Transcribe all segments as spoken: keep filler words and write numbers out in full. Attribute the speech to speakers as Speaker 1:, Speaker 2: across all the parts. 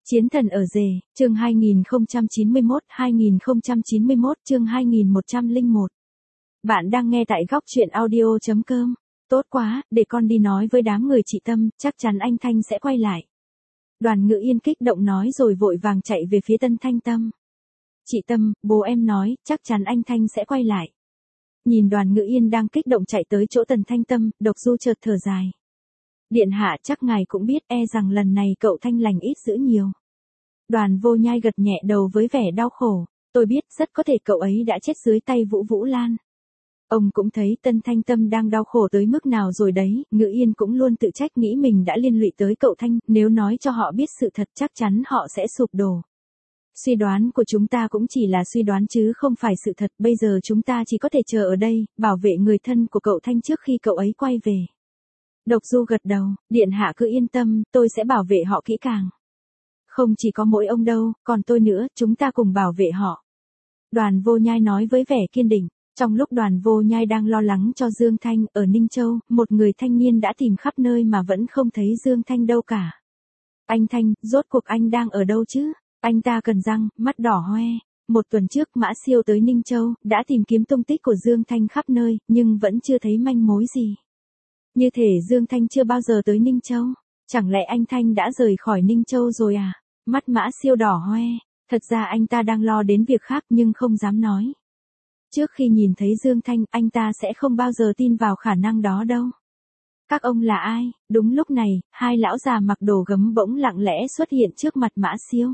Speaker 1: Chiến thần ở rể, chương hai nghìn không trăm chín mươi mốt, hai nghìn không trăm chín mươi mốt, chương hai nghìn một trăm lẻ một. Bạn đang nghe tại góc truyện audio chấm com. Tốt quá, để con đi nói với đám người chị Tâm, chắc chắn anh Thanh sẽ quay lại. Đoàn Ngự Yên kích động nói rồi vội vàng chạy về phía Tân Thanh Tâm. Chị Tâm, bố em nói, chắc chắn anh Thanh sẽ quay lại. Nhìn Đoàn Ngự Yên đang kích động chạy tới chỗ Tần Thanh Tâm, Độc Du chợt thở dài. Điện hạ chắc ngài cũng biết e rằng lần này cậu Thanh lành ít dữ nhiều. Đoàn Vô Nhai gật nhẹ đầu với vẻ đau khổ, tôi biết rất có thể cậu ấy đã chết dưới tay Vũ Vũ Lan. Ông cũng thấy Tân Thanh Tâm đang đau khổ tới mức nào rồi đấy, Ngự Yên cũng luôn tự trách nghĩ mình đã liên lụy tới cậu Thanh, nếu nói cho họ biết sự thật chắc chắn họ sẽ sụp đổ. Suy đoán của chúng ta cũng chỉ là suy đoán chứ không phải sự thật, bây giờ chúng ta chỉ có thể chờ ở đây, bảo vệ người thân của cậu Thanh trước khi cậu ấy quay về. Độc Du gật đầu, điện hạ cứ yên tâm, tôi sẽ bảo vệ họ kỹ càng. Không chỉ có mỗi ông đâu, còn tôi nữa, chúng ta cùng bảo vệ họ. Đoàn Vô Nhai nói với vẻ kiên định. Trong lúc Đoàn Vô Nhai đang lo lắng cho Dương Thanh, ở Ninh Châu, một người thanh niên đã tìm khắp nơi mà vẫn không thấy Dương Thanh đâu cả. Anh Thanh, rốt cuộc anh đang ở đâu chứ? Anh ta cần răng, mắt đỏ hoe. Một tuần trước Mã Siêu tới Ninh Châu, đã tìm kiếm tung tích của Dương Thanh khắp nơi, nhưng vẫn chưa thấy manh mối gì. Như thể Dương Thanh chưa bao giờ tới Ninh Châu. Chẳng lẽ anh Thanh đã rời khỏi Ninh Châu rồi à? Mắt Mã Siêu đỏ hoe. Thật ra anh ta đang lo đến việc khác nhưng không dám nói. Trước khi nhìn thấy Dương Thanh, anh ta sẽ không bao giờ tin vào khả năng đó đâu. Các ông là ai? Đúng lúc này, hai lão già mặc đồ gấm bỗng lặng lẽ xuất hiện trước mặt Mã Siêu.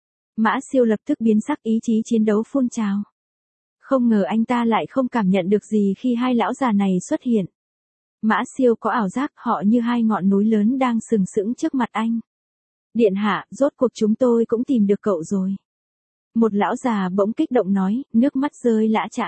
Speaker 1: Mã Siêu lập tức biến sắc, ý chí chiến đấu phun trào. Không ngờ anh ta lại không cảm nhận được gì khi hai lão già này xuất hiện. Mã Siêu có ảo giác họ như hai ngọn núi lớn đang sừng sững trước mặt anh. Điện hạ, rốt cuộc chúng tôi cũng tìm được cậu rồi. Một lão già bỗng kích động nói, nước mắt rơi lã chã.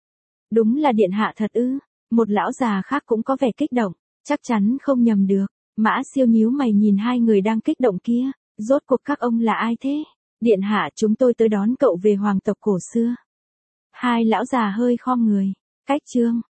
Speaker 1: Đúng là điện hạ thật ư? Một lão già khác cũng có vẻ kích động, chắc chắn không nhầm được. Mã Siêu nhíu mày nhìn hai người đang kích động kia, rốt cuộc các ông là ai thế? Điện hạ, chúng tôi tới đón cậu về hoàng tộc cổ xưa. Hai lão già hơi khom người, cách chương.